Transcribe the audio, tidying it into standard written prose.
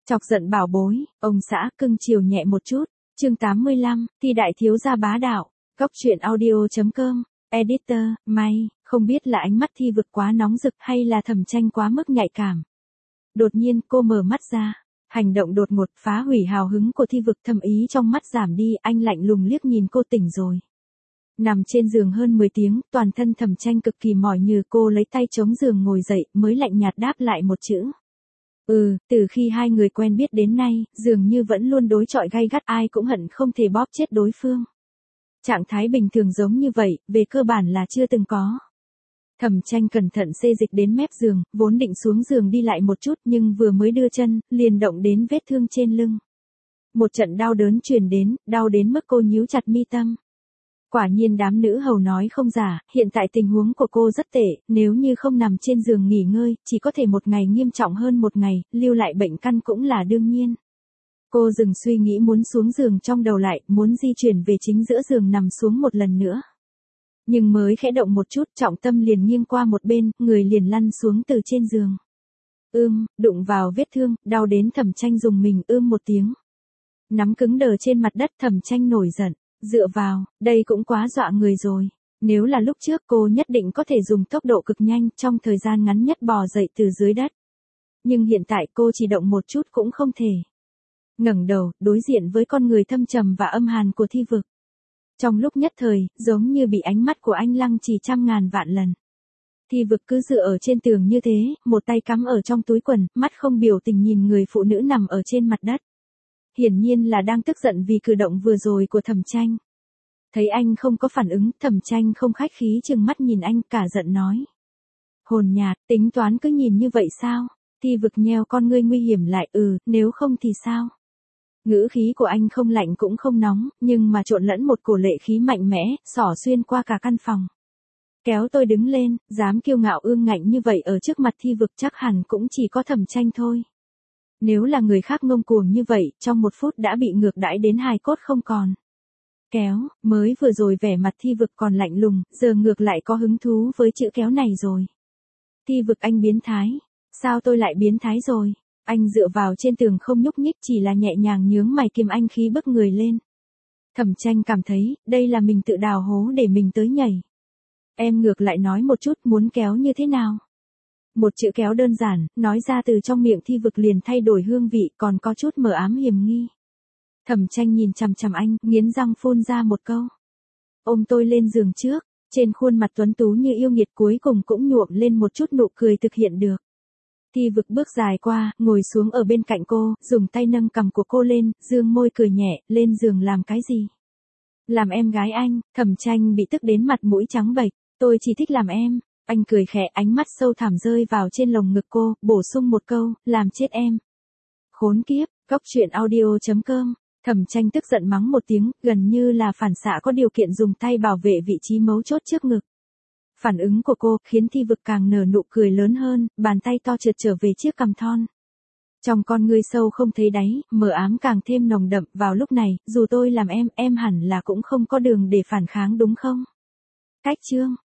Chọc giận bảo bối, ông xã cưng chiều nhẹ một chút. Chương 85, Thi đại thiếu gia bá đạo. Góc truyện audio.com. Editor, May, không biết là ánh mắt Thi Vực quá nóng rực hay là Thẩm Tranh quá mức nhạy cảm. Đột nhiên cô mở mắt ra. Hành động đột ngột phá hủy hào hứng của Thi Vực, thâm ý trong mắt giảm đi, anh lạnh lùng liếc nhìn cô. Tỉnh rồi. Nằm trên giường hơn 10 tiếng, toàn thân Thẩm Tranh cực kỳ mỏi nhừ, cô lấy tay chống giường ngồi dậy, mới lạnh nhạt đáp lại một chữ. Từ khi hai người quen biết đến nay, dường như vẫn luôn đối chọi gay gắt, ai cũng hận không thể bóp chết đối phương. Trạng thái bình thường giống như vậy, về cơ bản là chưa từng có. Thẩm Tranh cẩn thận xê dịch đến mép giường, vốn định xuống giường đi lại một chút nhưng vừa mới đưa chân, liền động đến vết thương trên lưng. Một trận đau đớn truyền đến, đau đến mức cô nhíu chặt mi tâm. Quả nhiên đám nữ hầu nói không giả, hiện tại tình huống của cô rất tệ, nếu như không nằm trên giường nghỉ ngơi, chỉ có thể một ngày nghiêm trọng hơn một ngày, lưu lại bệnh căn cũng là đương nhiên. Cô dừng suy nghĩ muốn xuống giường, trong đầu lại, muốn di chuyển về chính giữa giường nằm xuống một lần nữa. Nhưng mới khẽ động một chút, trọng tâm liền nghiêng qua một bên, người liền lăn xuống từ trên giường. Đụng vào vết thương, đau đến Thẩm Tranh dùng mình một tiếng. Nắm cứng đờ trên mặt đất, Thẩm Tranh nổi giận. Dựa vào, đây cũng quá dọa người rồi. Nếu là lúc trước cô nhất định có thể dùng tốc độ cực nhanh trong thời gian ngắn nhất bò dậy từ dưới đất. Nhưng hiện tại cô chỉ động một chút cũng không thể. Ngẩng đầu, đối diện với con người thâm trầm và âm hàn của Thi Vực. Trong lúc nhất thời, giống như bị ánh mắt của anh lăng trì trăm ngàn vạn lần. Thi Vực cứ dựa ở trên tường như thế, một tay cắm ở trong túi quần, mắt không biểu tình nhìn người phụ nữ nằm ở trên mặt đất. Hiển nhiên là đang tức giận vì cử động vừa rồi của Thẩm Tranh. Thấy anh không có phản ứng, Thẩm Tranh không khách khí trừng mắt nhìn anh, cả giận nói. Hồn nhạt, tính toán cứ nhìn như vậy sao? Thi Vực nheo con ngươi nguy hiểm lại, nếu không thì sao? Ngữ khí của anh không lạnh cũng không nóng, nhưng mà trộn lẫn một cổ lệ khí mạnh mẽ, xỏ xuyên qua cả căn phòng. Kéo tôi đứng lên, dám kiêu ngạo ương ngạnh như vậy ở trước mặt Thi Vực chắc hẳn cũng chỉ có Thẩm Tranh thôi. Nếu là người khác ngông cuồng như vậy, trong một phút đã bị ngược đãi đến hài cốt không còn. Kéo, mới vừa rồi vẻ mặt Thi Vực còn lạnh lùng, giờ ngược lại có hứng thú với chữ kéo này rồi. Thi Vực, anh biến thái. Sao tôi lại biến thái rồi? Anh dựa vào trên tường không nhúc nhích, chỉ là nhẹ nhàng nhướng mày, kiềm anh khí bức người lên. Thẩm Tranh cảm thấy, đây là mình tự đào hố để mình tới nhảy. Em ngược lại nói một chút, muốn kéo như thế nào? Một chữ kéo đơn giản, nói ra từ trong miệng Thi Vực liền thay đổi hương vị, còn có chút mờ ám hiểm nghi. Thẩm Tranh nhìn chằm chằm anh, nghiến răng phun ra một câu. Ôm tôi lên giường trước. Trên khuôn mặt tuấn tú như yêu nghiệt cuối cùng cũng nhuộm lên một chút nụ cười thực hiện được. Thi Vực bước dài qua, ngồi xuống ở bên cạnh cô, dùng tay nâng cằm của cô lên, dương môi cười nhẹ, lên giường làm cái gì? Làm em gái anh. Thẩm Tranh bị tức đến mặt mũi trắng bệch. Tôi chỉ thích làm em. Anh cười khẽ, ánh mắt sâu thẳm rơi vào trên lồng ngực cô, bổ sung một câu, làm chết em. Khốn kiếp. Góc truyện audio.com. Thẩm Tranh tức giận mắng một tiếng, gần như là phản xạ có điều kiện dùng tay bảo vệ vị trí mấu chốt trước ngực. Phản ứng của cô khiến Thi Vực càng nở nụ cười lớn hơn, bàn tay to trượt trở về chiếc cằm thon. Trong con ngươi sâu không thấy đáy, mờ ám càng thêm nồng đậm, vào lúc này, dù tôi làm em hẳn là cũng không có đường để phản kháng đúng không? Cách chương.